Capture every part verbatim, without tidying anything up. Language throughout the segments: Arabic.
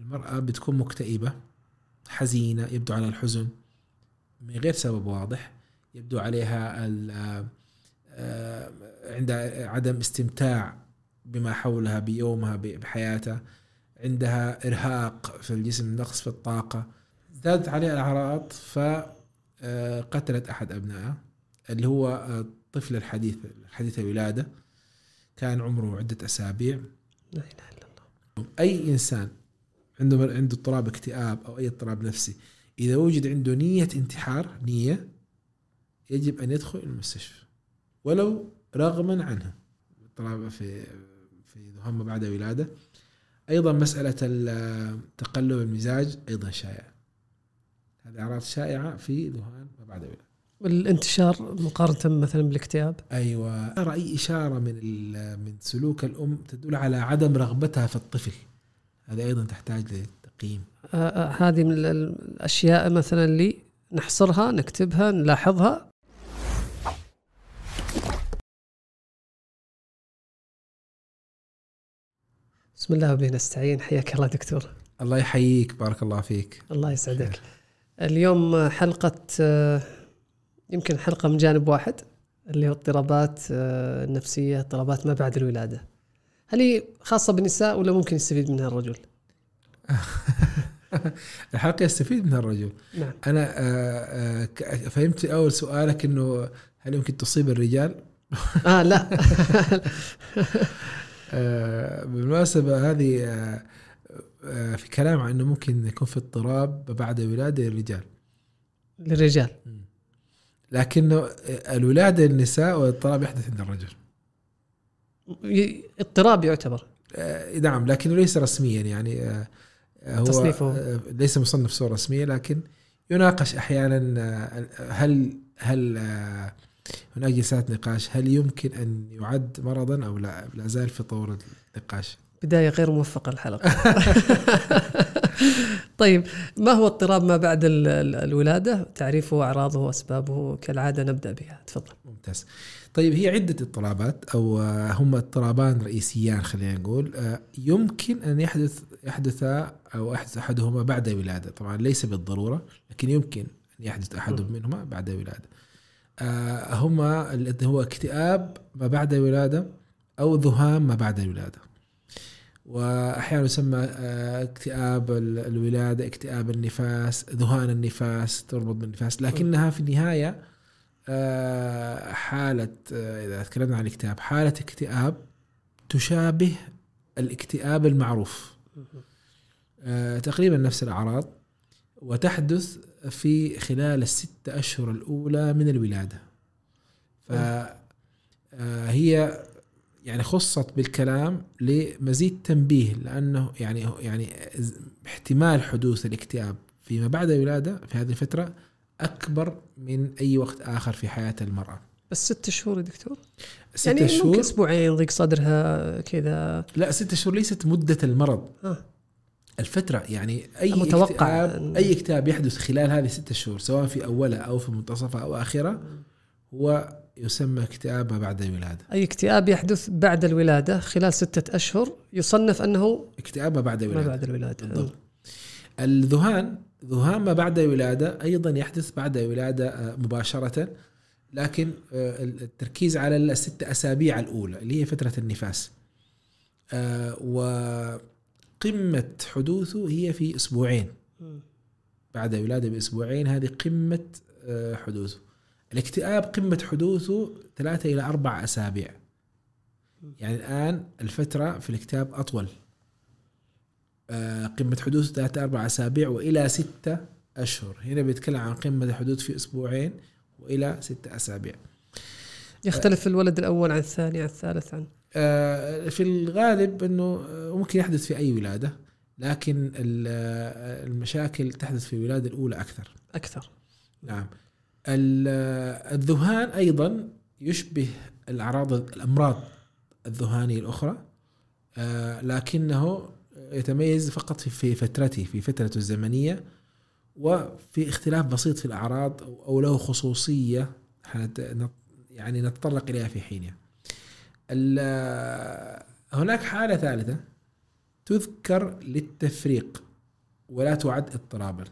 المرأة بتكون مكتئبة حزينة، يبدو على الحزن من غير سبب واضح، يبدو عليها عندها عدم استمتاع بما حولها بيومها بحياتها، عندها إرهاق في الجسم، نقص في الطاقة، زادت عليها الأعراض فقتلت أحد أبنائها اللي هو الطفل الحديث حديث الولادة، كان عمره عدة أسابيع. لا إله إلا الله. أي إنسان عنده عنده اضطراب اكتئاب أو أي اضطراب نفسي إذا وجد عنده نية انتحار، نية، يجب أن يدخل المستشفى ولو رغما عنها. اضطراب في في ذهان ما بعد الولادة. أيضا مسألة تقلب المزاج أيضا شائعة، هذه أعراض شائعة في ذهان ما بعد الولادة. والانتشار مقارنة مثلا بالاكتئاب. أيوة، أرى أي إشارة من من سلوك الأم تدل على عدم رغبتها في الطفل، هذا أيضا تحتاج لتقييم. آه هذه من الأشياء مثلا اللي نحصرها، نكتبها، نلاحظها. بسم الله وبه نستعين. حياك الله دكتور. الله يحييك، بارك الله فيك. الله يسعدك. اليوم حلقة يمكن حلقة من جانب واحد اللي هو اضطرابات النفسية، اضطرابات ما بعد الولادة. هل هي خاصة بالنساء ولا ممكن يستفيد منها الرجل؟ الحلقة يستفيد منها الرجل. نعم. أنا فهمت في أول سؤالك إنه هل يمكن تصيب الرجال؟ آه لا. بالمناسبة هذه في كلام عن إنه ممكن يكون في اضطراب بعد الولادة للرجال. للرجال. لكنه الولادة للنساء والاضطراب يحدث عند الرجل. اضطراب يعتبر. نعم، لكنه ليس رسميا، يعني هو تصنيفه ليس مصنف صورة رسمية، لكن يناقش أحيانا هل هل هناك جلسات نقاش هل يمكن أن يعد مرضا أو لا. لا زال في طور النقاش. بداية غير موفقة الحلقة. طيب، ما هو اضطراب ما بعد الولادة؟ تعريفه وأعراضه وأسبابه كالعادة نبدأ بها، تفضل. ممتاز. طيب، هي عدة اضطرابات أو هم اضطرابان رئيسيان خلينا نقول، يمكن أن يحدث يحدثا أو يحدث أحدهما بعد الولادة. طبعا ليس بالضرورة، لكن يمكن أن يحدث أحد منهما بعد الولادة. هما اللي هو اكتئاب ما بعد الولادة أو ذهان ما بعد الولادة، وأحيانا يسمى اكتئاب الولادة، اكتئاب النفاس، ذهان النفاس، تربط بالنفاس، لكنها في النهاية حالة، إذا تكلمنا عن الاكتئاب، حالة اكتئاب تشابه الاكتئاب المعروف، تقريبا نفس الأعراض، وتحدث في خلال الستة أشهر الأولى من الولادة. فهي يعني خصت بالكلام لمزيد تنبيه، لأنه يعني يعني احتمال حدوث الاكتئاب فيما بعد الولادة في هذه الفترة أكبر من أي وقت آخر في حياة المرأة. بس ستة شهور يا دكتور؟ ستة يعني شهور، ممكن أسبوعين ضيق صدرها كذا. لا، ستة شهور ليست مدة المرض. آه. الفترة يعني أي متوقع اكتئاب أن... أي اكتئاب يحدث خلال هذه ستة شهور سواء في أولها أو في منتصفها أو آخرها هو يسمى اكتئاب ما بعد الولادة. أي اكتئاب يحدث بعد الولادة خلال ستة أشهر يصنف أنه اكتئاب ما بعد الولادة. ما بعد الولادة. بالضبط. الذهان، ذهان ما بعد الولادة أيضا يحدث بعد الولادة مباشرة، لكن التركيز على الستة أسابيع الأولى اللي هي فترة النفاس، وقمة حدوثه هي في أسبوعين بعد الولادة بأسبوعين، هذه قمة حدوثه. الاكتئاب قمة حدوثه ثلاثة إلى أربع أسابيع، يعني الآن الفترة في الاكتئاب أطول، قمة حدوث ثلاثة أربع أسابيع وإلى ستة أشهر. هنا بيتكلم عن قمة الحدوث في أسبوعين وإلى ستة أسابيع. يختلف الولد الأول عن الثاني عن الثالث عن في الغالب أنه ممكن يحدث في أي ولادة، لكن المشاكل تحدث في الولادة الأولى أكثر أكثر. نعم. الذهان أيضا يشبه الأعراض الأمراض الذهانية الأخرى، لكنه يتميز فقط في فترته في فترته الزمنية، وفي اختلاف بسيط في الأعراض أو له خصوصية يعني نتطرق إليها في حينها. هناك حالة ثالثة تذكر للتفريق ولا تعد اضطرابا.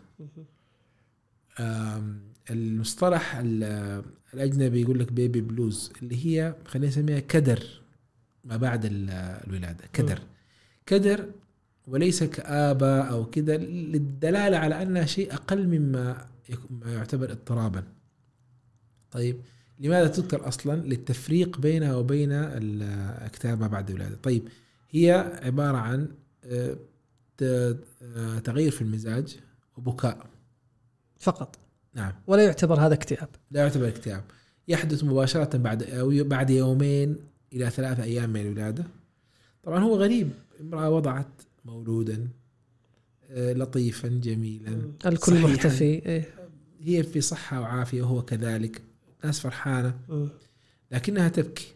المصطلح الأجنبي يقول لك بيبي بلوز، اللي هي خلينا نسميها كدر ما بعد الولادة. كدر كدر وليس كآبة أو كذا، للدلالة على أنها شيء أقل مما يعتبر اضطرابا. طيب لماذا تذكر أصلا؟ للتفريق بينها وبين الاكتئاب ما بعد الولادة. طيب هي عبارة عن تغيير في المزاج وبكاء فقط. نعم. ولا يعتبر هذا اكتئاب. لا يعتبر اكتئاب. يحدث مباشرة بعد أو بعد يومين إلى ثلاثة أيام من الولادة. طبعا هو غريب، امرأة وضعت مولودا لطيفا جميلا الكل محتفي، إيه؟ هي في صحة وعافية وهو كذلك، ناس فرحانة، لكنها تبكي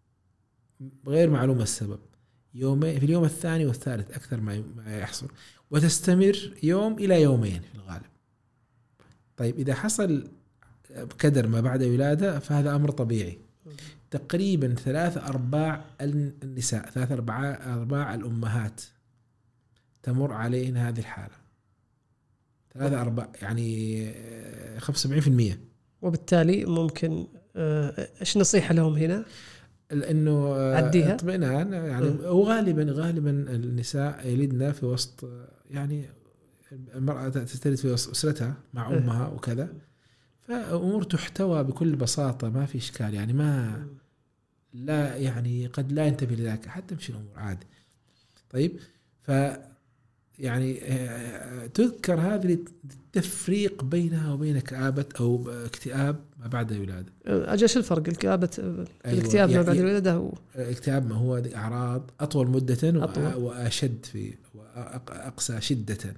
غير معلومة السبب. يومين في اليوم الثاني والثالث أكثر ما يحصل، وتستمر يوم إلى يومين في الغالب. طيب إذا حصل كدر ما بعد ولادة فهذا أمر طبيعي. تقريبا ثلاثة أرباع النساء، ثلاثة أرباع أرباع الأمهات تمر عليهن هذه الحالة. ثلاثة أرباع يعني خمسة وسبعين بالمئة. وبالتالي ممكن إيش نصيحة لهم هنا؟ لأنه عديها اطمئنان يعني. وغالبا غالبا النساء يلدن في وسط، يعني المرأة تلد في وسط أسرتها مع أمها وكذا، فأمور تحتوى بكل بساطة، ما في إشكال يعني. ما لا يعني قد لا ينتبه لذلك، حتى مش الأمور عادي. طيب ف يعني تذكر هذه التفريق بينها وبين كآبة أو اكتئاب ما بعد الولادة. أجل الفرق الكآبة الاكتئاب ما بعد الولادة؟ هو الاكتئاب ما هو أعراض أطول مدة أطول. وأشد في وأقسى شدة.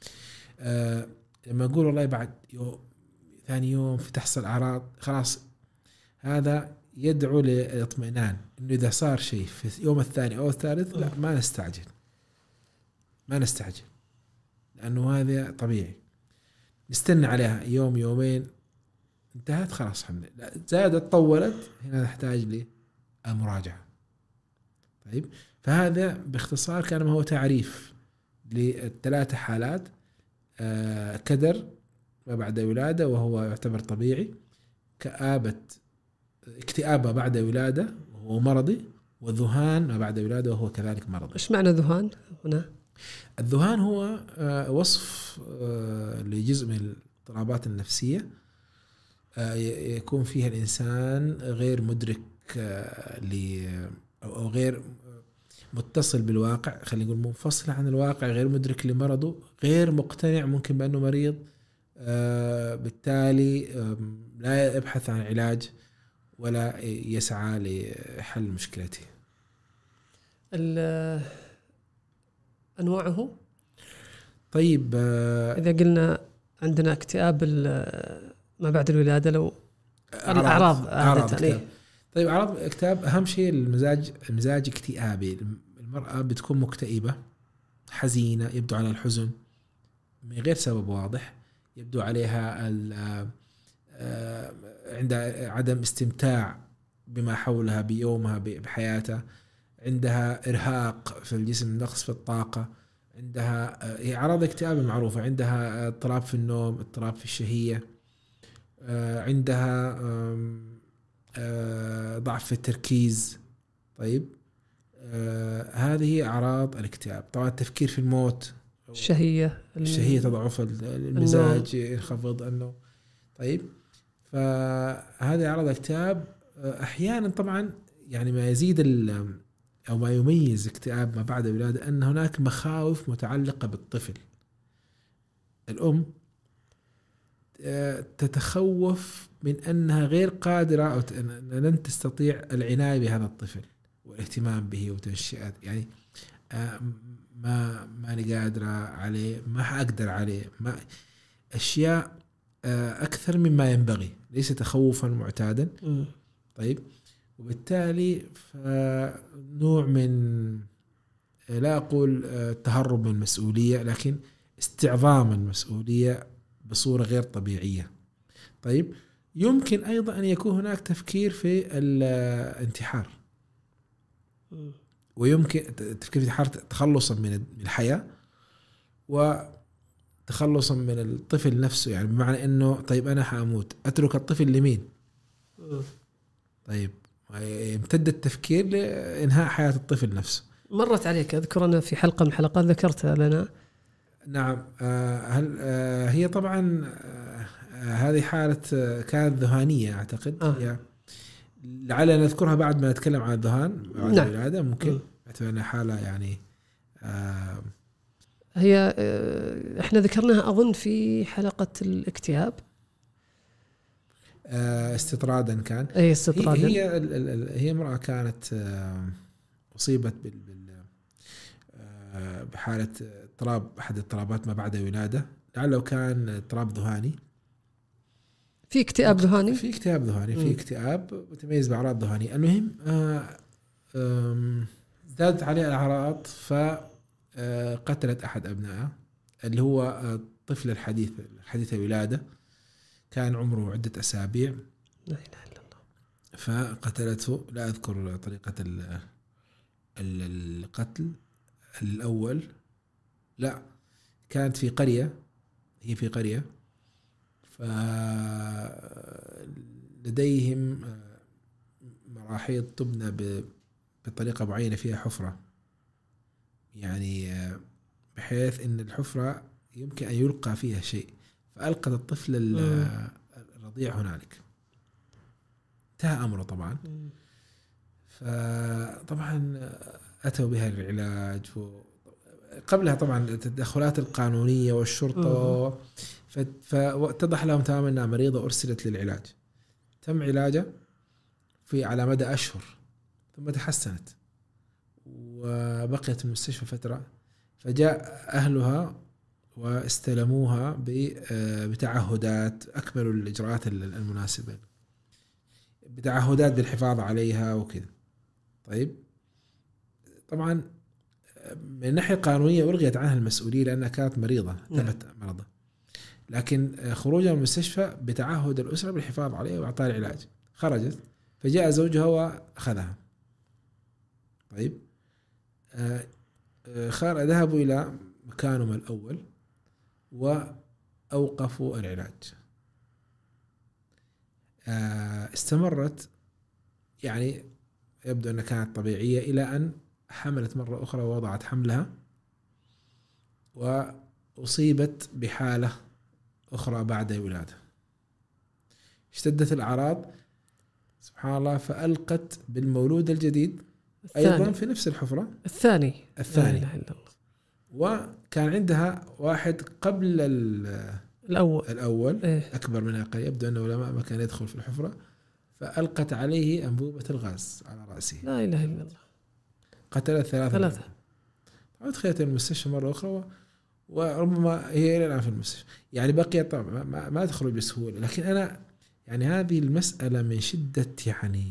أه لما أقول والله بعد يوم ثاني يوم في تحصل أعراض، خلاص هذا يدعو للاطمئنان إنه إذا صار شيء في يوم الثاني أو الثالث لا ما نستعجل ما نستعجل لأنه هذا طبيعي. نستنى عليها يوم يومين انتهت خلاص الحمد لله. زادت طولت هنا نحتاج للمراجعة. طيب فهذا باختصار كان ما هو تعريف للثلاثة حالات. آه كدر ما بعد ولادة وهو يعتبر طبيعي، كآبة اكتئاب ما بعد ولادة وهو مرضي، وذهان ما بعد ولادة وهو كذلك مرضي. إيش معنى ذهان هنا؟ الذهان هو آه وصف آه لجزء من الاضطرابات النفسية آه يكون فيها الإنسان غير مدرك آه ل أو غير متصل بالواقع، خلينا نقول منفصل عن الواقع، غير مدرك لمرضه، غير مقتنع ممكن بأنه مريض، آه بالتالي آه لا يبحث عن علاج ولا يسعى لحل مشكلته. أنواعه؟ طيب آه إذا قلنا عندنا اكتئاب ما بعد الولادة، لو الأعراض عادة. طيب أعراض الاكتئاب أهم شيء المزاج المزاج اكتئابي. المرأة بتكون مكتئبة حزينة، يبدو على الحزن من غير سبب واضح، يبدو عليها عندها عدم استمتاع بما حولها بيومها بحياتها، عندها إرهاق في الجسم، نقص في الطاقة، عندها هي أعراض اكتئاب معروفة، عندها اضطراب في النوم، اضطراب في الشهية، عندها ضعف في التركيز. طيب آه هذه أعراض الاكتئاب. طبعا التفكير في الموت، الشهية الشهية تضعف، المزاج ينخفض، النوم. طيب فهذه أعراض الاكتئاب. أحيانا طبعا يعني ما يزيد أو ما يميز اكتئاب ما بعد الولادة أن هناك مخاوف متعلقة بالطفل. الأم تتخوف من أنها غير قادرة أو لن تستطيع العناية بهذا الطفل والاهتمام به وتنشئته، يعني ما ماني قادرة عليه، ما حأقدر عليه، ما أشياء أكثر مما ينبغي، ليس تخوفا معتادا. طيب وبالتالي نوع من لا أقول تهرب من المسؤولية، لكن استعظام المسؤولية بصورة غير طبيعية. طيب يمكن أيضا أن يكون هناك تفكير في الانتحار، ويمكن تفكير في الانتحار تخلصا من الحياة، تخلصا من الطفل نفسه، يعني بمعنى انه طيب انا حاموت اترك الطفل لمين؟ طيب يمتد التفكير لانهاء حياة الطفل نفسه. مرت عليك اذكر انا في حلقة من الحلقات ذكرتها لنا. نعم. هل هي طبعا هذه حالة كانت ذهانية أعتقد. آه. هي لعلنا نذكرها بعد ما نتكلم عن الذهان بعد نعم. الولادة ممكن أعتبرنا حالة يعني آه هي آه احنا ذكرناها أظن في حلقة الاكتئاب. آه استطرادا كان. أي استطرادا. هي هي, هي امرأة كانت آه أصيبت بال آه بحالة اضطراب أحد اضطرابات ما بعد الولادة، لعله كان اضطراب ذهاني. في اكتئاب ذهاني في اكتئاب ذهاني في اكتئاب متميز بأعراض ذهانية. المهم آه زادت عليه الأعراض فقتلت أحد أبنائها اللي هو الطفل الحديث حديث الولادة، كان عمره عدة أسابيع. لا إله إلا الله. فقتلته. لا أذكر طريقة القتل الأول، لا كانت في قرية، هي في قرية فلديهم مراحيض تبنى بطريقة معينة فيها حفرة، يعني بحيث أن الحفرة يمكن أن يلقى فيها شيء، فألقت الطفل الرضيع هنالك. انتهى أمره طبعا. فطبعا أتوا بها للعلاج، قبلها طبعا التدخلات القانونية والشرطة، فاتضح لهم تماما أنها مريضة أرسلت للعلاج. تم علاجها في على مدى أشهر ثم تحسنت وبقيت في المستشفى فترة، فجاء أهلها واستلموها بتعهدات، أكملوا الإجراءات المناسبة بتعهدات للحفاظ عليها وكذا. طيب طبعا من الناحية القانونية ألغيت عنها المسؤولية لأنها كانت مريضة ثبت مرضها، لكن خروجها من المستشفى بتعهد الأسرة بالحفاظ عليها وإعطاء العلاج. خرجت فجاء زوجها وأخذها. طيب خار ذهبوا إلى مكانهم الأول وأوقفوا العلاج. استمرت يعني يبدو أنها كانت طبيعية إلى أن حملت مرة أخرى ووضعت حملها وأصيبت بحالة أخرى بعد الولادة. اشتدت الأعراض سبحان الله، فألقت بالمولود الجديد الثاني. أيضا في نفس الحفرة الثاني الثاني وكان عندها واحد قبل الأول الأول إيه؟ أكبر منها قليل، يبدو أن العلماء ما كان يدخل في الحفرة، فألقت عليه أنبوبة الغاز على رأسه. لا إله إلا الله. قتلت ثلاثة ثلاثة. ودخلت المستشفى مرة أخرى وربما هي إلى الآن في المستشفى، يعني بقي طبعا ما, ما تخرج بسهولة. لكن أنا يعني هذه المسألة من شدة يعني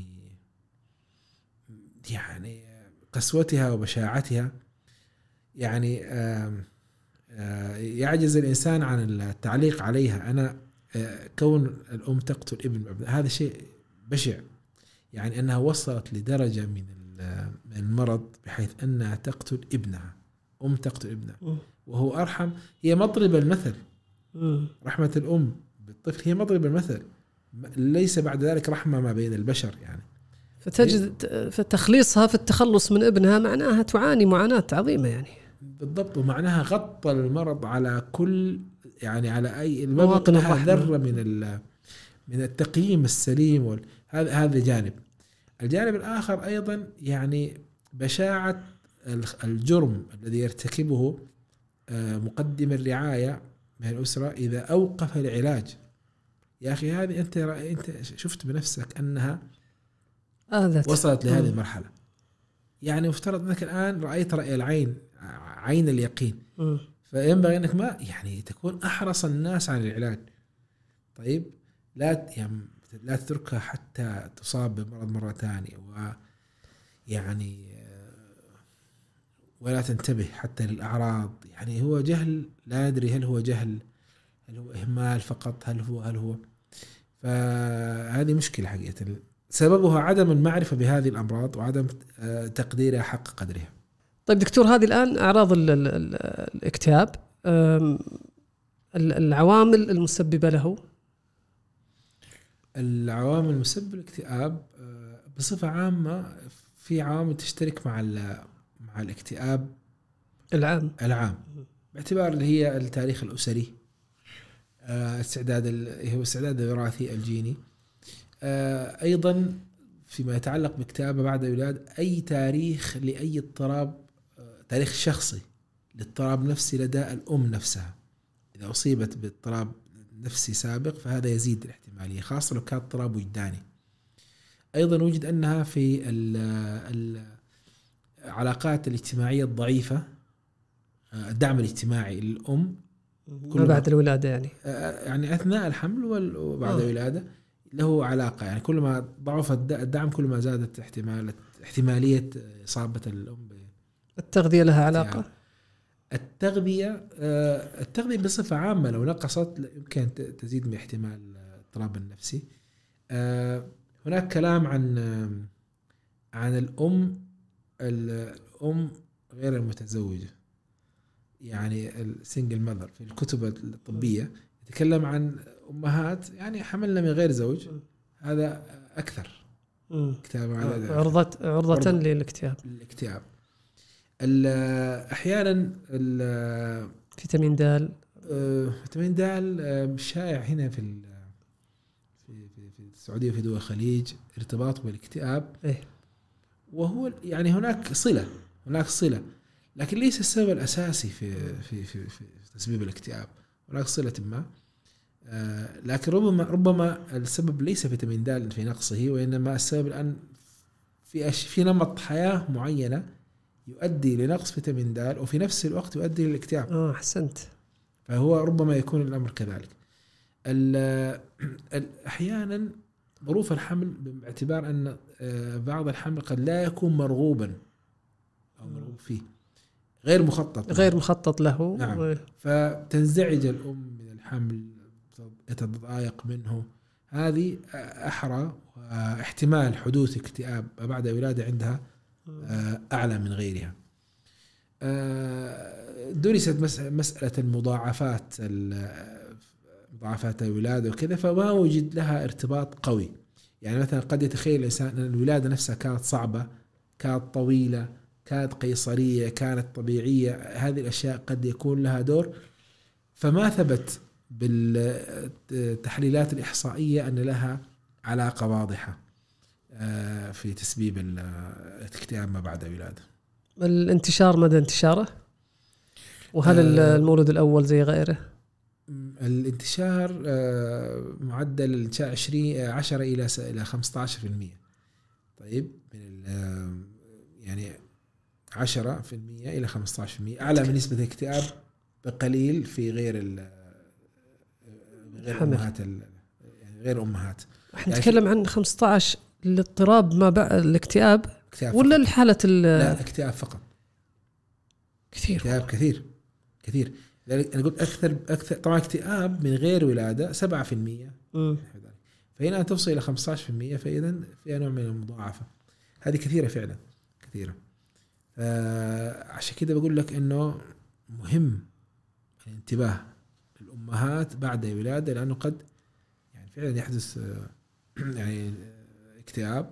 يعني قسوتها وبشاعتها يعني آآ آآ يعجز الإنسان عن التعليق عليها. أنا كون الأم تقتل ابن هذا شيء بشع، يعني أنها وصلت لدرجة من المرض بحيث أنها تقتل ابنها. أم تقتل ابنها وهو أرحم. هي مضرب المثل، رحمة الأم بالطفل هي مضرب المثل، ليس بعد ذلك رحمة ما بين البشر يعني. فتجد فتخليصها في التخلص من ابنها معناها تعاني معاناة عظيمة يعني. بالضبط، ومعناها غطى المرض على كل يعني على أي مواطن الرحمة، ذرة من من التقييم السليم. هذا هذا جانب. الجانب الآخر أيضا يعني بشاعة الجرم الذي يرتكبه مقدم الرعاية من الأسرة إذا أوقف العلاج. يا أخي هذه أنت أنت شفت بنفسك أنها آذت. وصلت لهذه المرحلة، يعني مفترض أنك الآن رأيت رأي العين، عين اليقين، م. فينبغي أنك ما يعني تكون أحرص الناس على العلاج. طيب لا يعني لا تتركها حتى تصاب بمرض مرة ثانية، ويعني ولا تنتبه حتى للأعراض. يعني هو جهل، لا أدري هل هو جهل، هل هو إهمال فقط، هل هو هل هو فهذه مشكلة حقيقة سببها عدم المعرفة بهذه الأمراض وعدم تقديرها حق قدرها. طيب دكتور، هذه الآن أعراض ال ال ال الاكتئاب العوامل المسببة له. العوامل المسببة للاكتئاب بصفة عامة في عوامل تشترك مع مع الاكتئاب العام العام باعتبار اللي هي التاريخ الأسري، استعداد هو استعداد الوراثي الجيني، أيضا فيما يتعلق باكتئاب بعد الولادة أي تاريخ لأي اضطراب، تاريخ شخصي لاضطراب نفسي لدى الأم نفسها. إذا أصيبت باضطراب نفسي سابق فهذا يزيد الاحتمالية، خاصة لو كان اضطراب وجداني. أيضا وجد أنها في العلاقات الاجتماعية الضعيفة، الدعم الاجتماعي للأم ما بعد الولادة، يعني يعني أثناء الحمل وبعد الولادة له علاقة. يعني كل ما ضعف الدعم كل ما زادت احتمال احتمالية إصابة الأم. التغذية لها علاقة. التغذية التغذية بصفة عامة لو نقصت يمكن تزيد من احتمال الاضطراب النفسي. هناك كلام عن عن الأم الأم غير المتزوجة، يعني السنجل ماذر في الكتب الطبية يتكلم عن أمهات يعني حملنا من غير زوج، هذا أكثر اكتئاب، عرضة عرضة للاكتئاب. الاكتئاب أحيانا فيتامين د فيتامين د شائع هنا في في في السعودية وفي دول الخليج ارتباطه بالاكتئاب، إيه؟ وهو يعني هناك صلة هناك صلة لكن ليس السبب الأساسي في في في, في تسبيب الاكتئاب. هناك صلة ما، آه لكن ربما ربما السبب ليس فيتامين د في نقصه، وإنما السبب الآن في أش في نمط حياة معينة يؤدي لنقص فيتامين د وفي نفس الوقت يؤدي للاكتئاب. اه أحسنت. فهو ربما يكون الأمر كذلك. أحيانا ظروف الحمل باعتبار أن بعض الحمل قد لا يكون مرغوبا أو مرغوب فيه، غير مخطط غير مخطط له. نعم. و... فتنزعج الأم من الحمل، تتضايق منه، هذه أحرى، واحتمال حدوث اكتئاب بعد الولادة عندها أعلى من غيرها. درست مسألة المضاعفات مضاعفات الولادة وكذا، فما وجد لها ارتباط قوي. يعني مثلا قد يتخيل الإنسان أن الولادة نفسها كانت صعبة، كانت طويلة، كانت قيصرية، كانت طبيعية، هذه الأشياء قد يكون لها دور، فما ثبت بالتحليلات الإحصائية أن لها علاقة واضحة في تسبيب الاكتئاب ما بعد الولادة. الانتشار مدى انتشاره، وهل آه المولود الأول زي غيره؟ الانتشار آه معدل الانتشار عشرين عشرة إلى إلى خمسة عشر في المية. طيب من يعني عشرة في المية إلى خمسة عشر في المية، أعلى من نسبة الاكتئاب بقليل في غير ال غير أمهات يعني غير أمهات. احنا يعني نتكلم عن خمسة عشر الاضطراب ما بعد الاكتئاب ولا الحالة لا اكتئاب فقط. كثير اكتئاب كثير كثير. أنا قلت أكثر أكثر طبعا اكتئاب من غير ولادة سبعة في المية، فهنا توصل إلى خمسة عشر في المية، فإذا فيها نوع من المضاعفة. هذه كثيرة فعلا كثيرة. عشان كده بقول لك إنه مهم الانتباه للأمهات بعد الولادة، لأنه قد يعني فعلا يحدث يعني اكتئاب،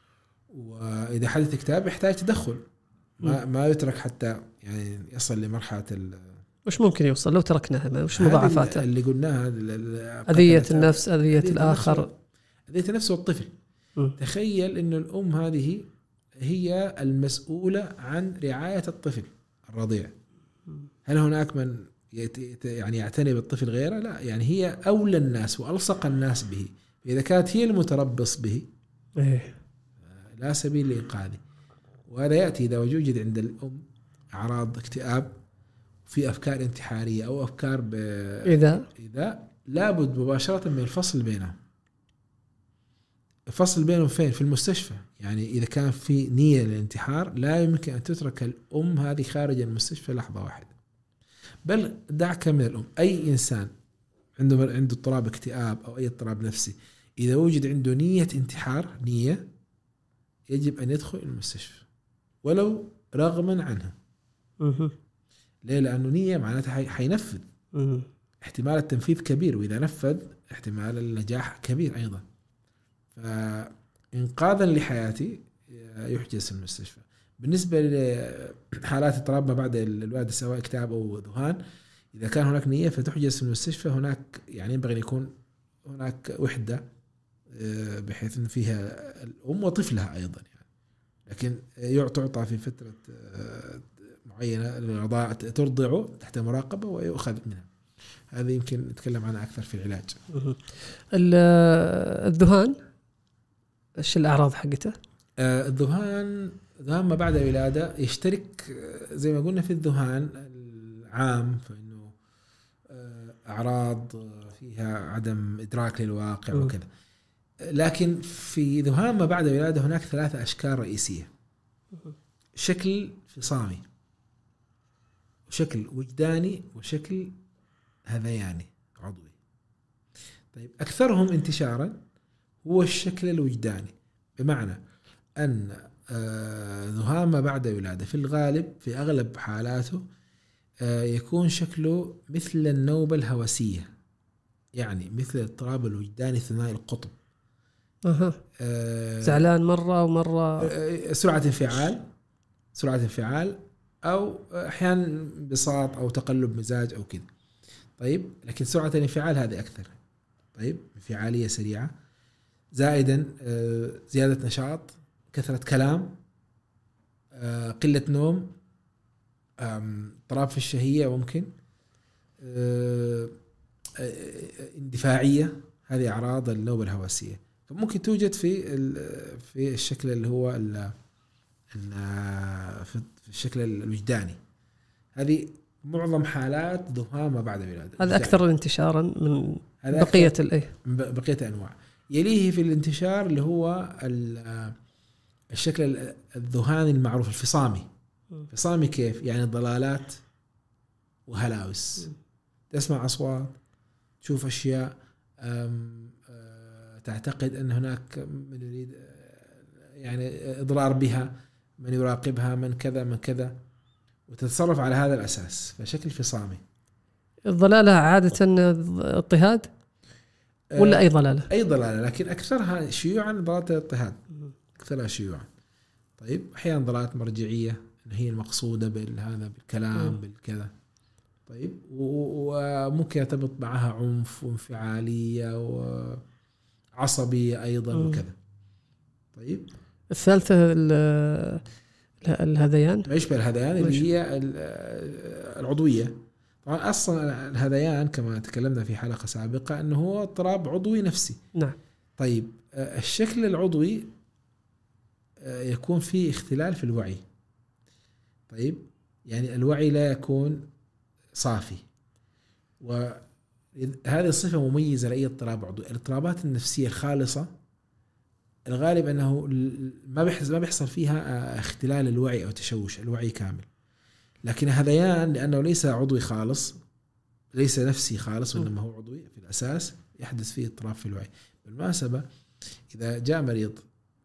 وإذا حدث اكتئاب يحتاج تدخل، ما ما يترك حتى يعني يصل لمرحلة ال وش ممكن يوصل لو تركناها؟ وش مضاعفاتها اللي قلناها؟ أذية النفس، أذية الآخر، أذية النفس والطفل. م. تخيل إنه الأم هذه هي المسؤولة عن رعاية الطفل الرضيع. هل هناك من يعني يعتني بالطفل غيره؟ لا، يعني هي أولى الناس وألصق الناس به. إذا كانت هي المتربص به إيه؟ لا سبيل لإنقاذه. وهذا يأتي إذا وجد عند الأم أعراض اكتئاب في أفكار انتحارية أو أفكار ب... إذا إذا لابد مباشرة من الفصل بينهم. الفصل بينهم فين؟ في المستشفى. يعني إذا كان في نية للانتحار لا يمكن أن تترك الأم هذه خارج المستشفى لحظة واحدة. بل دعك من الأم، أي إنسان عنده عنده اضطراب اكتئاب أو أي اضطراب نفسي، إذا وجد عنده نية انتحار، نية، يجب أن يدخل المستشفى ولو رغما عنها. أه. ليه؟ لأنه نية معناتها حينفذ احتمال التنفيذ كبير، وإذا نفذ احتمال النجاح كبير أيضا. فإنقاذا لحياتي يحجز في المستشفى. بالنسبة لحالات اضطراب ما بعد الولادة سواء اكتئاب أو ذهان، إذا كان هناك نية فتحجز في المستشفى. هناك يعني ينبغي أن يكون هناك وحدة بحيث أن فيها الأم وطفلها أيضا يعني. لكن تعطى في فترة معينة الرضاعة ترضعه تحت مراقبة ويؤخذ منها. هذا يمكن نتكلم عنها أكثر في العلاج. الذهان إيش الأعراض حقته؟ الذهان ذهان ما بعد الولادة يشترك زي ما قلنا في الذهان العام، فإنه أعراض فيها عدم إدراك للواقع وكذا. لكن في ذهان ما بعد الولادة هناك ثلاثة أشكال رئيسية: شكل فصامي، وشكل وجداني، وشكل هذياني عضوي. طيب أكثرهم انتشارا هو الشكل الوجداني، بمعنى أن ذهان ما بعد الولادة في الغالب في أغلب حالاته يكون شكله مثل النوبة الهوسية، يعني مثل الاضطراب الوجداني ثنائي القطب. أه. أه زعلان مرة ومرة، سرعة انفعال سرعة انفعال أو أحيانا انبساط أو تقلب مزاج أو كذا. طيب لكن سرعة الانفعال هذه أكثر. طيب انفعالية سريعة، زائدا زيادة نشاط، كثرة كلام، قلة نوم، اضطراب في الشهية، ممكن اندفاعية. هذه أعراض النوبة الهوسية، فممكن توجد في في الشكل اللي هو في الشكل الوجداني. هذه معظم حالات ذهان ما بعد الولادة. هذا أكثر انتشارا من بقية الإيه بقية الأنواع. يليه في الانتشار اللي هو الشكل الذهاني المعروف الفصامي. فصامي كيف؟ يعني ضلالات وهلاوس، تسمع أصوات، تشوف أشياء، تعتقد أن هناك من يريد يعني إضرار بها، من يراقبها، من كذا من كذا، وتتصرف على هذا الأساس. فشكل فصامي. الضلالة عادة اضطهاد ولا أي ضلالة؟ أي ضلالة، لكن أكثرها شيوعا ضلالة الاضطهاد، أكثرها شيوعا. طيب أحيانا ضلالات مرجعية هي المقصودة بالهذا بالكلام بالكذا. طيب وممكن يرتبط معها عنف وانفعالية وعصبية أيضا م. وكذا. طيب الثالثة الهذيان، ما يشبه الهذيان اللي هي العضوية. طبعا أصلا الهذيان كما تكلمنا في حلقة سابقة أنه هو اضطراب عضوي نفسي. نعم. طيب الشكل العضوي يكون فيه اختلال في الوعي. طيب يعني الوعي لا يكون صافي، وهذه الصفة مميزة لأي اضطراب عضوي. الاضطرابات النفسية الخالصة الغالب أنه ما بيحصل ما بيحصل فيها اختلال الوعي أو تشوش الوعي كامل. لكن هذيان لأنه ليس عضوي خالص، ليس نفسي خالص، وإنما هو عضوي في الأساس، يحدث فيه اضطراب في الوعي. بالمناسبة إذا جاء مريض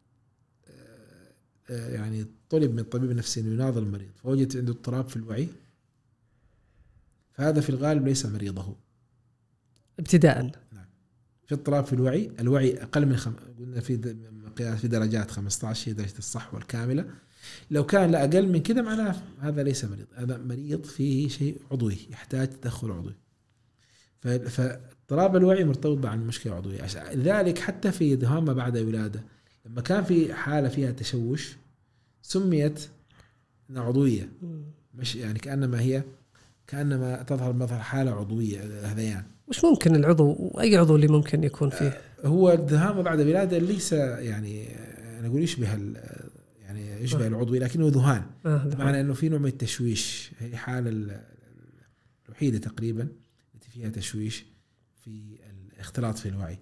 يعني طلب من الطبيب النفسي أنه يناظر المريض فوجد عنده اضطراب في الوعي، فهذا في الغالب ليس مريضه ابتداء. نعم. في اضطراب في الوعي، الوعي أقل من خم... قلنا في مقياس في درجات خمسة عشر هي درجة الصحوة الكاملة. لو كان لا أقل من كده معناه هذا ليس مريض، هذا مريض فيه شيء عضوي يحتاج تدخل عضوي. فاضطراب الوعي مرتبط مع المشكلة العضوية. لذلك حتى في ذهان ما بعد الولادة لما كان في حالة فيها تشوش سميت عضوية، مش يعني كأنما هي كأنما تظهر مظهر حالة عضوية هذيان. مش ممكن العضو وأي عضو اللي ممكن يكون فيه هو الذهان ما بعد الولادة ليس يعني أنا أقول يشبه يعني يشبه آه. العضوي لكنه ذهان، آه معنى أنه في نوع من التشويش. هي حالة الوحيدة تقريبا التي فيها تشويش في الاختلاط في الوعي.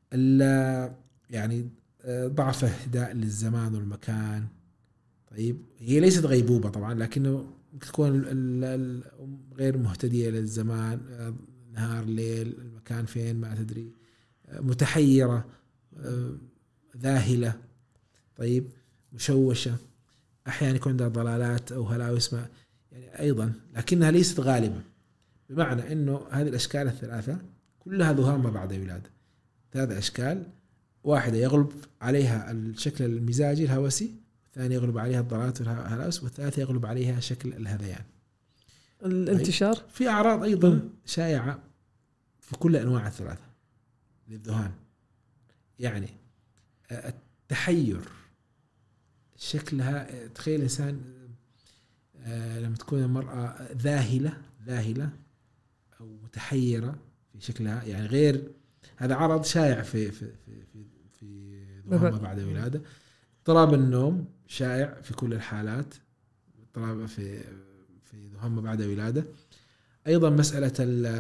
يعني ضعف اهداء للزمان والمكان. طيب هي ليست غيبوبة طبعا، لكنه تكون غير مهتدية للزمان، نهار ليل المكان فين ما تدري، متحيرة، ذاهلة. طيب مشوشة، أحيانا يكون عندها ضلالات أو هلاوس يعني أيضا، لكنها ليست غالبة. بمعنى أنه هذه الأشكال الثلاثة كلها ذهان ما بعد الولادة. ثلاث أشكال، واحدة يغلب عليها الشكل المزاجي الهوسي، الثانية يغلب عليها الضغط والهلوس، والثالثة يغلب عليها شكل الهذيان. الانتشار في أعراض أيضا شائعة في كل أنواع الثلاثة للذهان، يعني التحير شكلها. تخيل إنسان لما تكون المرأة ذاهلة ذاهلة أو متحيرة في شكلها، يعني غير هذا عرض شائع في في في في, في ذهان ما بعد الولادة. اضطراب النوم شائع في كل الحالات، اضطراب في في ذهان ما بعد الولادة. أيضا مسألة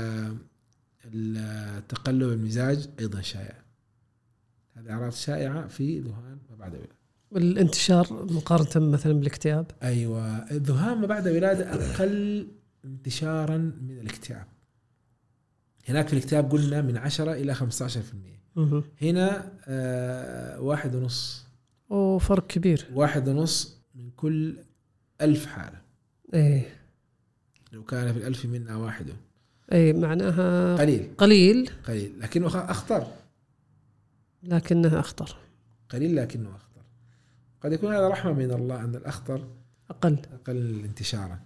التقلب المزاج أيضا شائع، هذه أعراض شائعة في ذهان ما بعد الولادة. والانتشار مقارنة مثلا بالاكتئاب، أيوة الذهان ما بعد الولادة أقل انتشارا من الاكتئاب. هناك في الاكتئاب قلنا من عشرة إلى خمسة عشر بالمئة، هنا آه واحد ونص. أو فرق كبير، واحد ونص من كل ألف حالة. إيه لو كان في الألف منها واحد، إيه معناها قليل قليل قليل لكنه أخطر، لكنها أخطر قليل لكنه أخطر. قد يكون هذا رحمة من الله أن الأخطر أقل أقل انتشارا.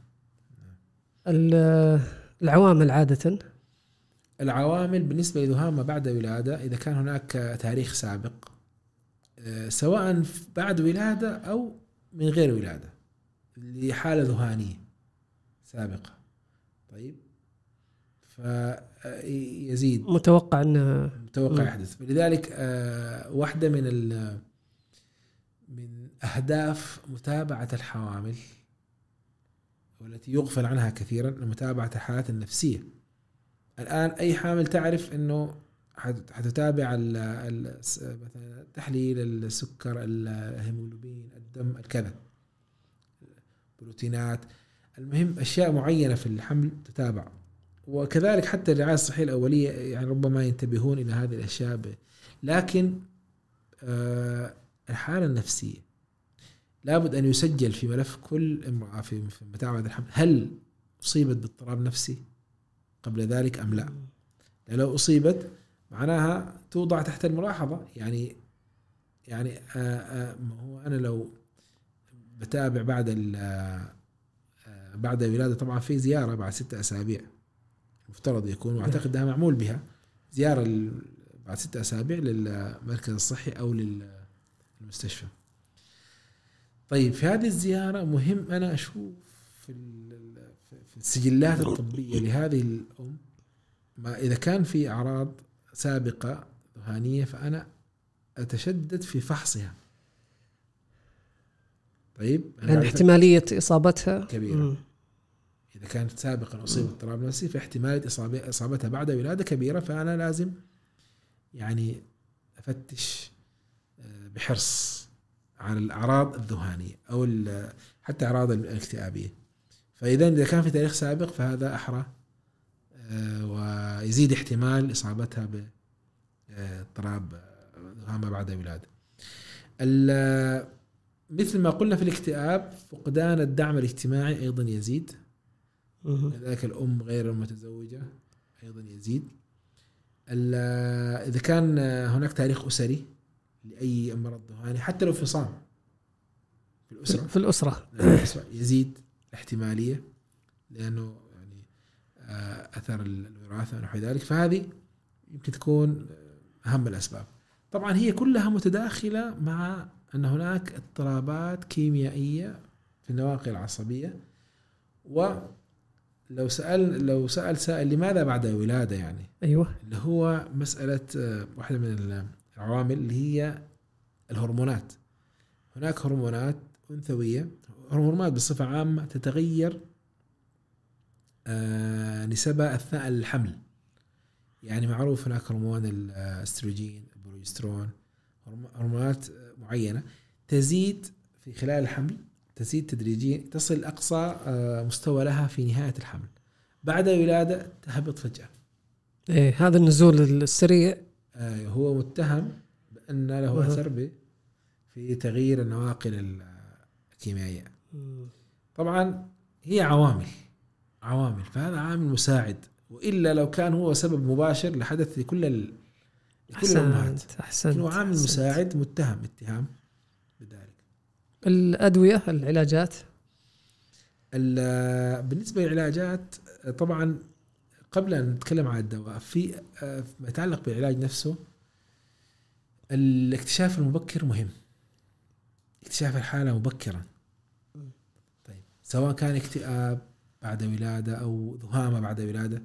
العوامل عادة، العوامل بالنسبة لذهان ما بعد ولادة، إذا كان هناك تاريخ سابق سواء بعد ولادة أو من غير ولادة لحالة ذهانية سابقة، طيب فيزيد متوقع أنه متوقع يحدث. فلذلك واحدة من من أهداف متابعة الحوامل والتي يغفل عنها كثيرا متابعة الحالات النفسية. الآن أي حامل تعرف أنه حتتابع مثلا تحليل السكر، الهيموغلوبين، الدم، الكذا، بروتينات، المهم أشياء معينة في الحمل تتابع. وكذلك حتى الرعاية الصحية الأولية يعني ربما ينتبهون إلى هذه الأشياء، لكن آه الحالة النفسية لابد أن يسجل في ملف كل امرأة في متابعة الحمل، هل أصيبت باضطراب نفسي قبل ذلك أم لا؟ لو أصيبت معناها توضع تحت الملاحظة. يعني يعني آآ آآ هو أنا لو بتابع بعد بعد الولادة طبعا في زيارة بعد ستة أسابيع مفترض يكون، وأعتقد ده معمول بها زيارة بعد ستة أسابيع للمركز الصحي أو للمستشفى. طيب في هذه الزيارة مهم أنا أشوف في السجلات الطبية لهذه الأم، ما إذا كان في أعراض سابقة ذهانية فأنا أتشدد في فحصها. طيب يعني احتمالية إصابتها كبيرة. م. إذا كانت سابقا أصيبت باضطراب نفسي فاحتمالية إصابتها بعد ولادة كبيرة، فأنا لازم يعني أفتش بحرص على الأعراض الذهانية أو حتى أعراض الاكتئابية. فإذا إذا كان في تاريخ سابق فهذا أحرى ويزيد احتمال إصابتها باضطراب ذهان ما بعد الولادة. مثل ما قلنا في الاكتئاب فقدان الدعم الاجتماعي أيضا يزيد، كذلك الأم غير المتزوجة أيضا يزيد. إذا كان هناك تاريخ أسري لأي مرض ذهاني حتى لو فصام في الأسرة في الأسرة يزيد الاحتمالية، لأنه يعني أثر الوراثة ونحو ذلك، فهذه يمكن تكون أهم الأسباب. طبعا هي كلها متداخلة مع أن هناك اضطرابات كيميائية في النواقل العصبية. ولو سأل لو سأل سائل لماذا بعد الولادة، يعني أيوة اللي هو مسألة واحدة من العوامل اللي هي الهرمونات. هناك هرمونات أنثوية، هرمونات بصفة عامة تتغير نسبة أثناء الحمل. يعني معروف هناك هرمون الاستروجين، البروجسترون، هرمونات معينة تزيد في خلال الحمل، تزيد تدريجيا تصل أقصى مستوى لها في نهاية الحمل. بعد الولادة تهبط فجأة. إيه هذا النزول السريع آه هو متهم بأن له أثر في تغيير النواقل الكيميائية. طبعا هي عوامل عوامل فهذا عامل مساعد وإلا لو كان هو سبب مباشر لحدث لكل ال... لكل الأمهات. أحسنت. إنه عامل أحسنت. مساعد متهم اتهام بذلك. الأدوية العلاجات بالنسبة للعلاجات طبعا قبل أن نتكلم عن الدواء في ما يتعلق بالعلاج نفسه الاكتشاف المبكر مهم. اكتشاف الحالة مبكرا طيب سواء كان اكتئاب بعد ولادة أو ذهامة بعد ولادة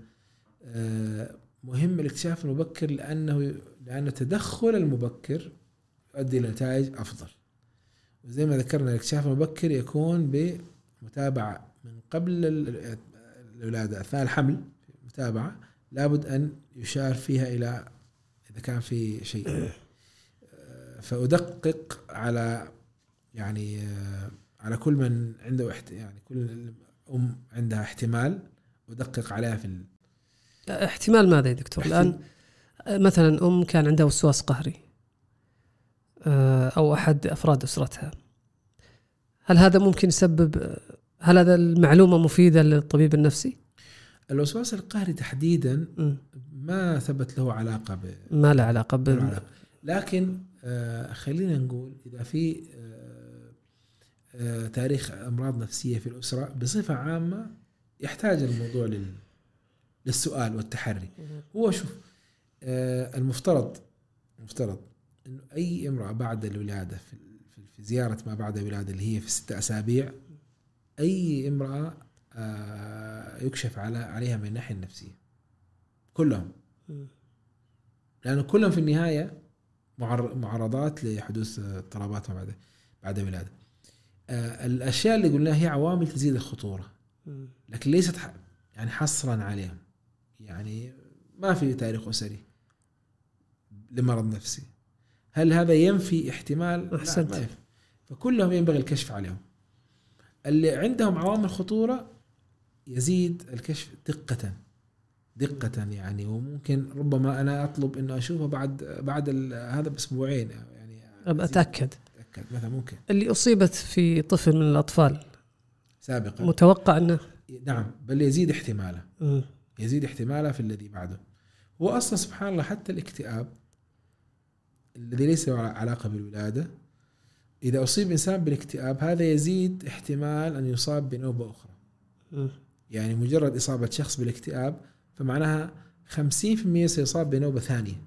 مهم الاكتشاف المبكر لأنه لأن التدخل المبكر يؤدي إلى نتائج أفضل. وزي ما ذكرنا الاكتشاف المبكر يكون بمتابعة من قبل الولادة أثناء الحمل متابعة لابد أن يشار فيها إلى إذا كان في شيء فأدقق على يعني على كل من عنده يعني كل أم عندها احتمال أدقق عليها في ال... احتمال ماذا يا دكتور؟ الآن مثلا أم كان عندها وسواس قهري أو أحد أفراد أسرتها، هل هذا ممكن يسبب، هل هذا المعلومة مفيدة للطبيب النفسي؟ الوسواس القهري تحديدا ما ثبت له علاقة ب... ما له علاقة ب... علاقة. لكن آه خلينا نقول إذا في آه آه تاريخ أمراض نفسية في الأسرة بصفة عامة يحتاج الموضوع لل... للسؤال والتحري. هو شوف آه المفترض المفترض إنه أي امرأة بعد الولادة في, في زيارة ما بعد الولادة اللي هي في ستة أسابيع أي امرأة آه يكشف على عليها من الناحية النفسية كلهم، لأنه كلهم في النهاية معرضات لحدوث اضطرابات ما بعد بعد الولادة. آه الأشياء اللي قلناها هي عوامل تزيد الخطورة لكن ليست يعني حصرا عليهم. يعني ما في تاريخ أسري لمرض نفسي، هل هذا ينفي احتمال؟ أحسنت. لا، فكلهم ينبغي الكشف عليهم. اللي عندهم عوامل خطورة يزيد الكشف دقة دقة يعني، وممكن ربما أنا أطلب إنه أشوفه بعد بعد هذا بأسبوعين يعني أتأكد. أتأكد مثلا ممكن. اللي أصيبت في طفل من الأطفال سابقا متوقع أنه نعم بل يزيد احتماله م. يزيد احتماله في الذي بعده. هو أصلا سبحان الله حتى الاكتئاب الذي ليس له علاقة بالولادة إذا أصيب إنسان بالاكتئاب هذا يزيد احتمال أن يصاب بنوبة أخرى. م. يعني مجرد إصابة شخص بالاكتئاب فمعناها خمسين في المية سيصاب بنوبة ثانية.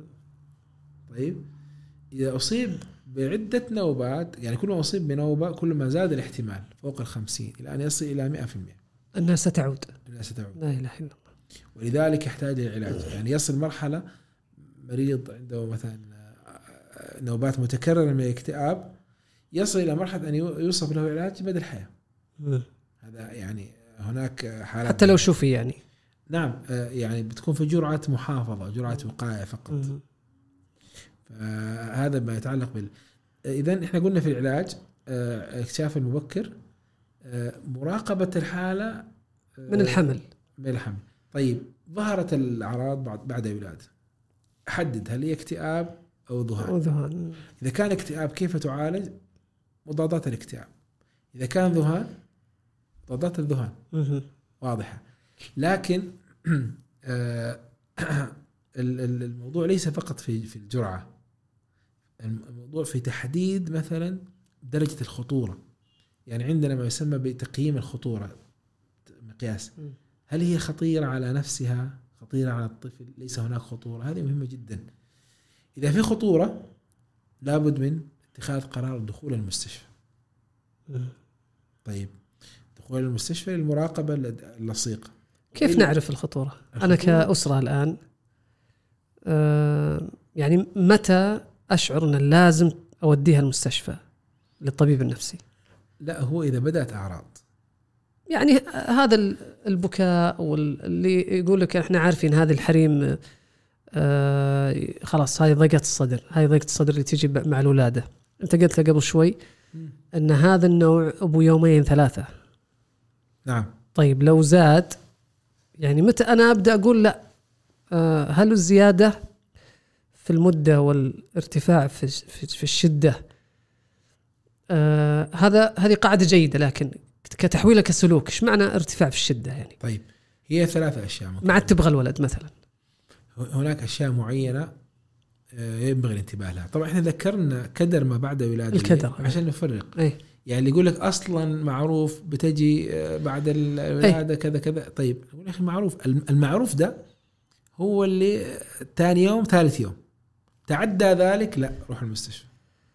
طيب إذا أصيب بعدة نوبات يعني كل ما أصيب بنوبة كل ما زاد الاحتمال فوق الخمسين إلى أن يصل إلى مئة في المئة أنها ستعود. أنها ستعود. لا إله إلا الله. ولذلك يحتاج للعلاج. يعني يصل مرحلة مريض عنده مثلا نوبات متكررة من الاكتئاب يصل إلى مرحلة أن يوصف له علاج مدى الحياة. م. هذا يعني هناك حالات حتى لو شوفي يعني نعم يعني بتكون في جرعة محافظة جرعة وقاية فقط. م. فهذا ما يتعلق بال إذن إحنا قلنا في العلاج اكتشاف المبكر مراقبة الحالة من الحمل من الحمل. طيب ظهرت الأعراض بعد بعد الولادة أحدد هل هي اكتئاب أو ذهان. أو ذهان. إذا كان اكتئاب كيف تعالج؟ مضادات الاكتئاب. إذا كان ذهان مضادات الذهان م. واضحة. لكن الموضوع ليس فقط في في الجرعة، الموضوع في تحديد مثلا درجة الخطورة. يعني عندنا ما يسمى بتقييم الخطورة مقياس، هل هي خطيرة على نفسها خطيرة على الطفل ليس هناك خطورة. هذه مهمة جدا. إذا في خطورة لابد من اتخاذ قرار دخول المستشفى. طيب دخول المستشفى للمراقبة اللصيقة. كيف نعرف الخطورة؟ الخطورة أنا كأسرة الآن آه يعني متى أشعر أن لازم أوديها المستشفى للطبيب النفسي؟ لا هو إذا بدأت أعراض يعني هذا البكاء واللي يقول لك إحنا عارفين هذه الحريم آه خلاص هاي ضيقة الصدر، هاي ضيقة الصدر اللي تيجي مع الولادة. أنت قلت قبل شوي أن هذا النوع أبو يومين ثلاثة. نعم. طيب لو زاد يعني متى أنا أبدأ أقول لا آه هل الزيادة في المدة والارتفاع في في الشدة آه هذا هذه قاعدة جيدة، لكن كتحويلها كسلوك ايش معنى ارتفاع في الشدة يعني؟ طيب هي ثلاثة أشياء ما عاد تبغى الولد مثلا. هناك أشياء معينة ينبغي الانتباه لها. طبعا احنا ذكرنا كدر ما بعد ولادة الكدر عشان نفرق. أي. يعني اللي يقول لك أصلا معروف بتجي بعد الولادة كذا كذا. طيب يا أخي معروف، المعروف ده هو اللي ثاني يوم ثالث يوم، تعدى ذلك لا روح المستشفى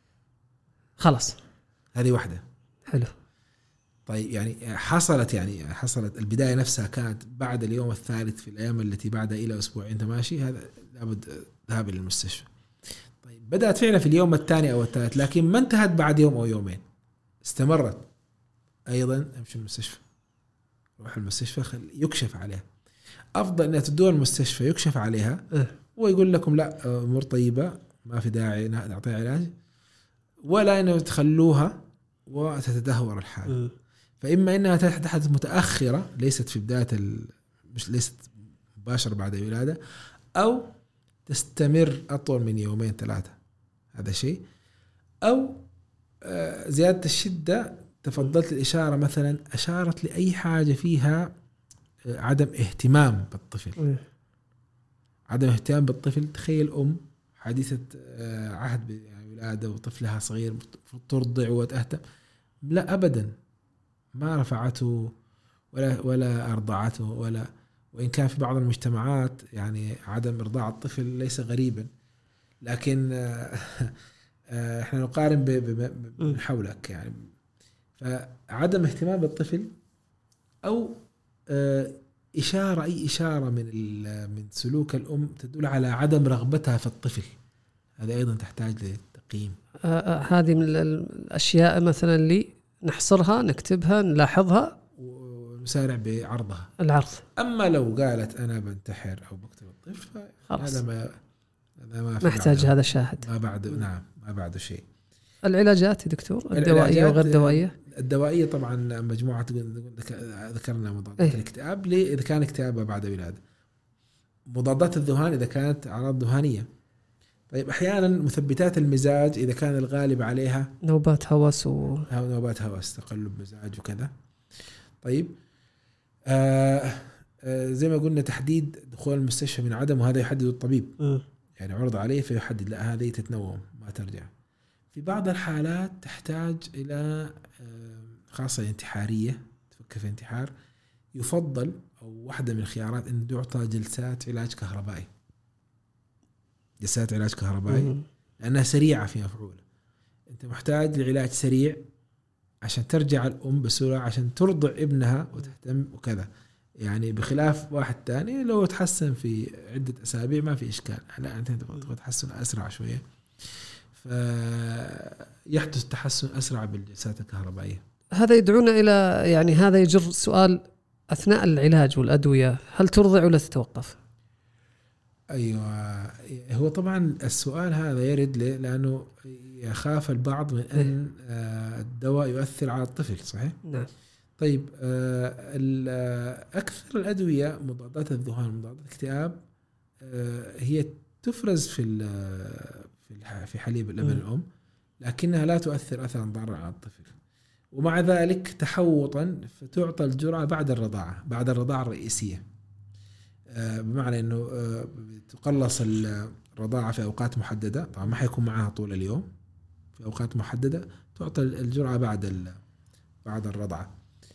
خلاص. هذه واحدة. حلو. طيب يعني حصلت يعني حصلت البداية نفسها كانت بعد اليوم الثالث في الأيام التي بعدها إلى أسبوعين تماشي، هذا لابد ذهاب للمستشفى. طيب بدأت فعلا في اليوم الثاني أو الثالث لكن ما انتهت بعد يوم أو يومين، استمرت، أيضا أمشي المستشفى، روح المستشفى خل يكشف عليها. أفضل أن تدور المستشفى يكشف عليها ويقول لكم لا أمور طيبة ما في داعي نعطي علاج، ولا أنه تخلوها وتتدهور الحال. فإما إنها تحدث متأخرة ليست في بداية ال... مش ليست مباشرة بعد الولادة، أو تستمر أطول من يومين ثلاثة، هذا شيء. أو زيادة الشدة، تفضلت الإشارة مثلا أشارت لأي حاجة فيها عدم اهتمام بالطفل. عدم اهتمام بالطفل، تخيل أم حديثة عهد بالولادة وطفلها صغير ترضع وتهتم، لا أبدا ما رفعته ولا ولا أرضعته ولا. وإن كان في بعض المجتمعات يعني عدم إرضاع الطفل ليس غريبا، لكن احنا نقارن بمن حولك يعني. فعدم اهتمام بالطفل أو إشارة أي إشارة من من سلوك الأم تدل على عدم رغبتها في الطفل، هذا أيضا تحتاج لتقييم. هذه من الأشياء مثلا اللي نحصرها نكتبها نلاحظها ونسارع بعرضها العرض. أما لو قالت أنا بنتحر أو بقتل الطفل هذا ما هذا ما محتاج هذا شاهد ما بعده. نعم ما بعده شيء. العلاجات يا دكتور الدوائية وغير الدوائية. الدوائية طبعا مجموعة ذكرنا مضادات إيه؟ الاكتئاب ليه إذا كان اكتئاب بعد ولادة، مضادات الذهان إذا كانت أعراض ذهانية. طيب أحيانا مثبتات المزاج إذا كان الغالب عليها نوبات هوس و نوبات هوس تقلب مزاج وكذا. طيب آه آه زي ما قلنا تحديد دخول المستشفى من عدم، وهذا يحدد الطبيب م. يعني عرض عليه فيحدد لا هذه تتنوم ما ترجع. في بعض الحالات تحتاج إلى خاصة انتحارية تفكر في انتحار، يفضل أو واحدة من الخيارات أن تعطى جلسات علاج كهربائي. جلسات علاج كهربائي لأنها سريعة في مفعولة. أنت محتاج لعلاج سريع عشان ترجع الأم بسرعة عشان ترضع ابنها وتهتم وكذا، يعني بخلاف واحد تاني لو تحسن في عدة أسابيع ما في إشكال. لا أنت تبغى تحسن أسرع شوية، فيحدث تحسن أسرع بالجلسات الكهربائية. هذا يدعونا إلى يعني هذا يجر سؤال أثناء العلاج والأدوية، هل ترضع ولا تتوقف؟ أيوة، هو طبعا السؤال هذا يرد ليه؟ لأنه يخاف البعض من أن الدواء يؤثر على الطفل. صحيح؟ نعم. طيب أكثر الأدوية مضادات الذهان مضادات الاكتئاب هي تفرز في في حليب اللبن الأم، لكنها لا تؤثر أثرا ضارا على الطفل. ومع ذلك تحوطا فتعطى الجرعة بعد الرضاعة بعد الرضاعة الرئيسية، بمعنى أنه تقلص الرضاعة في أوقات محددة، طبعا ما حيكون معها طول اليوم، في أوقات محددة تعطى الجرعة بعد بعد الرضاعة.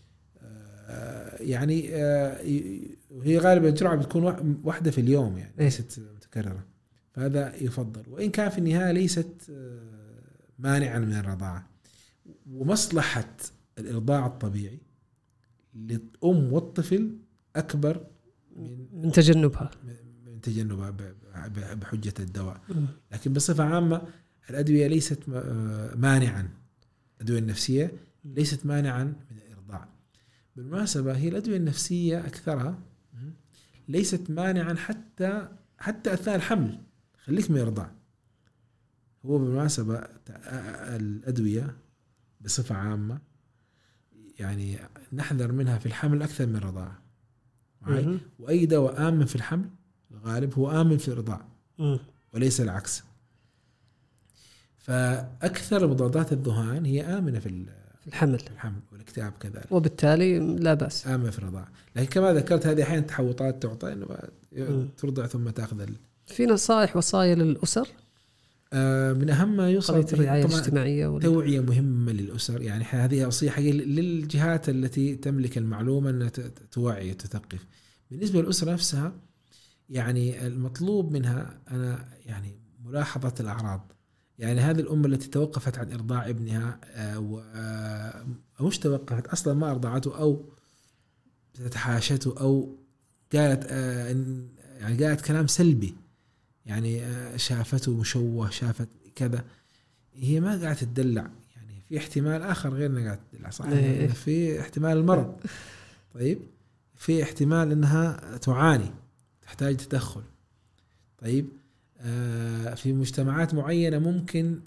يعني هي غالبا الجرعة بتكون واحدة في اليوم يعني ليست متكررة، فهذا يفضل. وإن كان في النهاية ليست مانعا من الرضاعة، ومصلحة الإرضاع الطبيعي للأم والطفل أكبر من من تجنبها من تجنبها بحجة الدواء. لكن بصفة عامة الأدوية ليست مانعا، الأدوية النفسية ليست مانعا من الإرضاع. بالمناسبة هي الأدوية النفسية أكثرها ليست مانعا حتى حتى أثناء الحمل، خليك من الإرضاع. هو بالمناسبة الأدوية بصفة عامة يعني نحذر منها في الحمل أكثر من الرضاعة، وأي دواء آمن في الحمل الغالب هو آمن في الرضاعة وليس العكس. فأكثر مضادات الذهان هي آمنة في في الحمل الحمل والاكتئاب كذلك، وبالتالي لا بأس آمن في الرضاعة. لكن كما ذكرت هذه أحيانا تحوطات تعطى إنه ترضع ثم تأخذ ال... في نصائح وصايا للأسر آه من أهم ما يوصل قضية الرعاية الاجتماعية وال... توعية مهمة للأسر. يعني هذه وصية حقيقية للجهات التي تملك المعلومة أن توعي وتثقف. بالنسبة للأسرة نفسها يعني المطلوب منها أنا يعني ملاحظة الأعراض. يعني هذه الأم التي توقفت عن إرضاع ابنها أو مش توقفت أصلا ما أرضعته أو تحاشته أو قالت يعني قالت كلام سلبي، يعني شافته مشوه شافت كذا، هي ما قاعدة تدلع. يعني في احتمال آخر غير أنها قاعدة تدلع صح، يعني في احتمال المرض، طيب في احتمال أنها تعاني تحتاج تدخل. طيب في مجتمعات معينة ممكن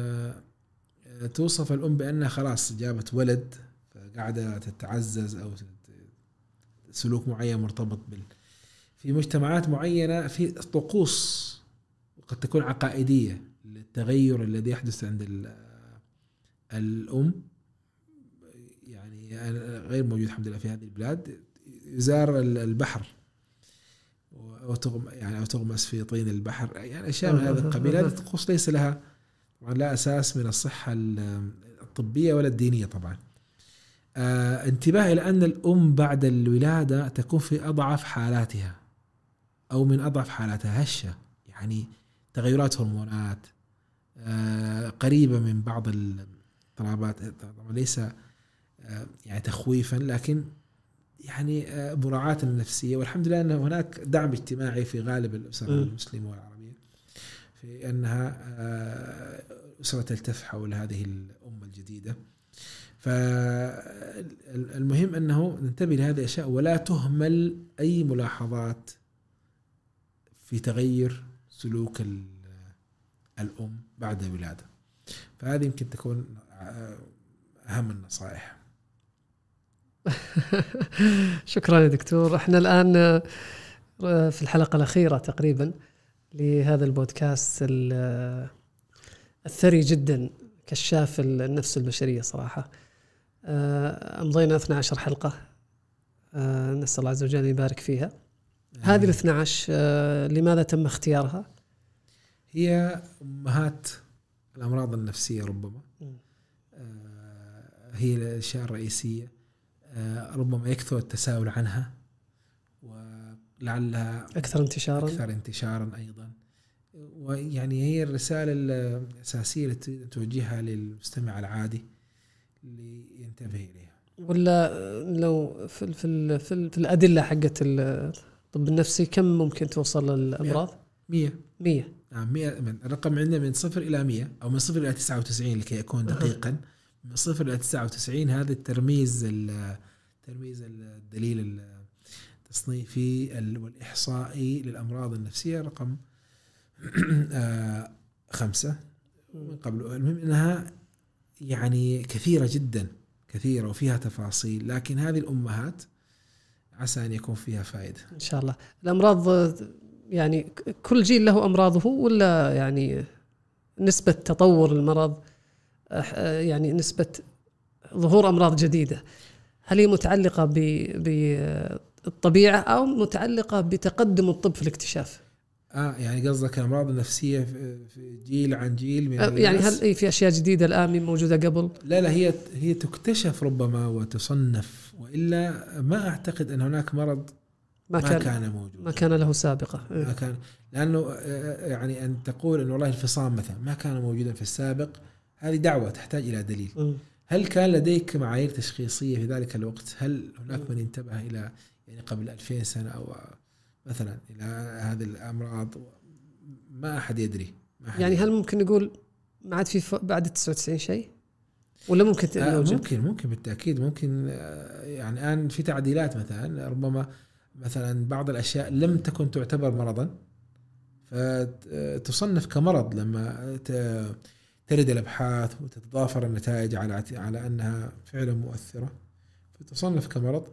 توصف الأم بأنها خلاص جابت ولد فقاعدة تتعزز أو سلوك معين مرتبط بال. في مجتمعات معينة في طقوس وقد تكون عقائدية للتغير الذي يحدث عند الأم، يعني غير موجود الحمد لله في هذه البلاد. يزار البحر أو تغم يعني أو تغمس في طين البحر، يعني أشياء من هذا القبيل. هذه الطقوس ليس لها طبعا لا أساس من الصحة الطبية ولا الدينية طبعا. آه انتباه إلى أن الأم بعد الولادة تكون في أضعف حالاتها أو من أضعف حالاتها، هشة يعني تغيرات هرمونات آه قريبة من بعض الاضطرابات، طبعا ليس آه يعني تخويفا لكن يعني مراعاة النفسية. والحمد لله أن هناك دعم اجتماعي في غالب الأسر المسلمة والعربية في أنها أسرة تلتف حول هذه الأمة الجديدة. فالمهم أنه ننتبه لهذه الأشياء ولا تهمل أي ملاحظات في تغير سلوك الأم بعد الولادة. فهذه يمكن تكون أهم النصائح. شكرا يا دكتور. احنا الآن في الحلقة الأخيرة تقريبا لهذا البودكاست الثري جدا كشاف النفس البشرية صراحة. أمضينا اثنتي عشرة حلقة، نسأل الله عز وجل يبارك فيها. هذه الاثنتي عشر لماذا تم اختيارها؟ هي أمهات الأمراض النفسية ربما هي الأشياء الرئيسية، ربما يكثر التساؤل عنها ولعلها أكثر انتشارا أكثر انتشارا أيضا. ويعني هي الرسالة الأساسية التي توجهها للمستمع العادي لينتبه إليها. ولا لو في في في, في الأدلة حقت الطب النفسي كم ممكن توصل للأمراض؟ مية مية نعم مية. الرقم عندنا من صفر إلى مية أو من صفر إلى تسعة وتسعين لكي يكون دقيقا. من صفر إلى تسعة وتسعين هذا الترميز الترميز الدليل التصنيفي والإحصائي للأمراض النفسية رقم خمسة من قبل. المهم أنها يعني كثيرة جدا كثيرة وفيها تفاصيل، لكن هذه الأمهات عسى أن يكون فيها فائدة إن شاء الله. الأمراض يعني كل جيل له أمراضه ولا يعني نسبة تطور المرض يعني نسبة ظهور أمراض جديدة هل هي متعلقة بالطبيعة أو متعلقة بتقدم الطب في الاكتشاف؟ آه يعني قصدك الأمراض النفسية في جيل عن جيل من يعني هل في أشياء جديدة الآن موجودة قبل؟ لا لا هي هي تكتشف ربما وتصنف، وإلا ما أعتقد أن هناك مرض ما, ما كان, كان موجود ما كان له سابقة. ما كان، لأنه يعني أن تقول أن والله الفصام مثلا ما كان موجودا في السابق هذه دعوة تحتاج إلى دليل. م. هل كان لديك معايير تشخيصية في ذلك الوقت؟ هل هناك من انتبه إلى يعني قبل ألفين سنة أو مثلا إلى هذه الأمراض؟ ما أحد يدري. ما أحد يعني يدري. هل ممكن نقول ما عاد في بعد تسعة وتسعين شيء ولا ممكن آه ممكن ممكن بالتأكيد ممكن. يعني الآن في تعديلات مثلا ربما مثلا بعض الأشياء لم تكن تعتبر مرضا فتصنف كمرض لما ترد الأبحاث وتتضافر النتائج على على أنها فعلا مؤثرة فتصنف كمرض،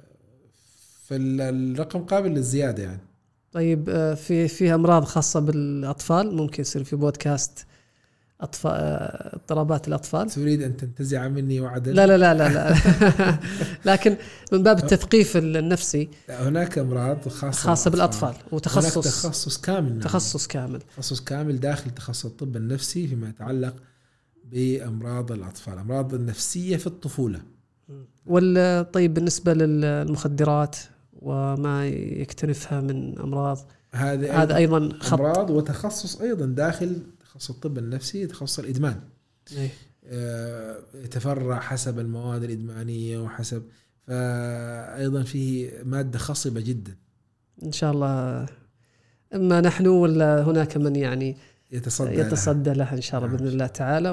فالرقم قابل للزيادة يعني. طيب في في أمراض خاصة بالأطفال ممكن يصير في بودكاست أطفال، اضطرابات الأطفال. تريد أن تنتزع مني وعدا؟ لا لا لا لا, لا. لكن من باب التثقيف النفسي. هناك أمراض خاصة, خاصة بالأطفال وتخصص هناك تخصص كامل. تخصص كامل تخصص كامل داخل تخصص الطب النفسي فيما يتعلق بأمراض الأطفال، الأمراض النفسية في الطفولة. والطيب بالنسبة للمخدرات وما يكتنفها من أمراض، هذا هذا أيضا خط. أمراض وتخصص أيضا داخل تخصص الطب النفسي، تخصص الإدمان. أي. آه، يتفرع حسب المواد الإدمانية وحسب، فأيضا فيه مادة خصبة جدا. إن شاء الله إما نحن ولا هناك من يعني يتصدى, يتصدى لها, لها إن شاء الله نعم. بإذن الله تعالى،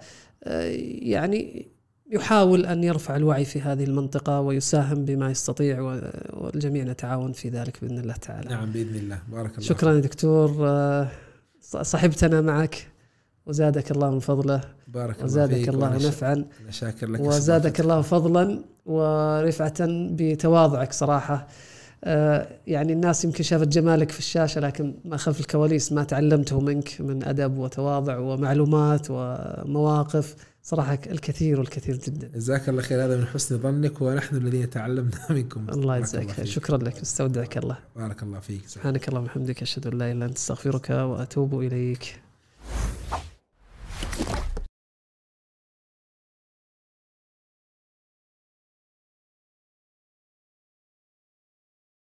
ويعني يحاول أن يرفع الوعي في هذه المنطقة ويساهم بما يستطيع، والجميع نتعاون في ذلك بإذن الله تعالى. نعم بإذن الله. بارك الله. شكرا يا دكتور، صحبتنا معك وزادك الله من فضله. بارك الله وزادك الله نفعا. شاكر لك. وزادك الله فضلا ورفعة بتواضعك صراحة. يعني الناس يمكن شافت جمالك في الشاشة، لكن ما خلف الكواليس ما تعلمته منك من أدب وتواضع ومعلومات ومواقف، صراحة الكثير والكثير جدا. جزاك الله خير، هذا من حسن ظنك ونحن الذين تعلمنا منكم. الله يجزاك خير. شكرا لك، استودعك الله. بارك الله فيك. سبحانك اللهم وبحمدك، أشهد أن لا إله إلا أنت، أستغفرك وأتوب إليك.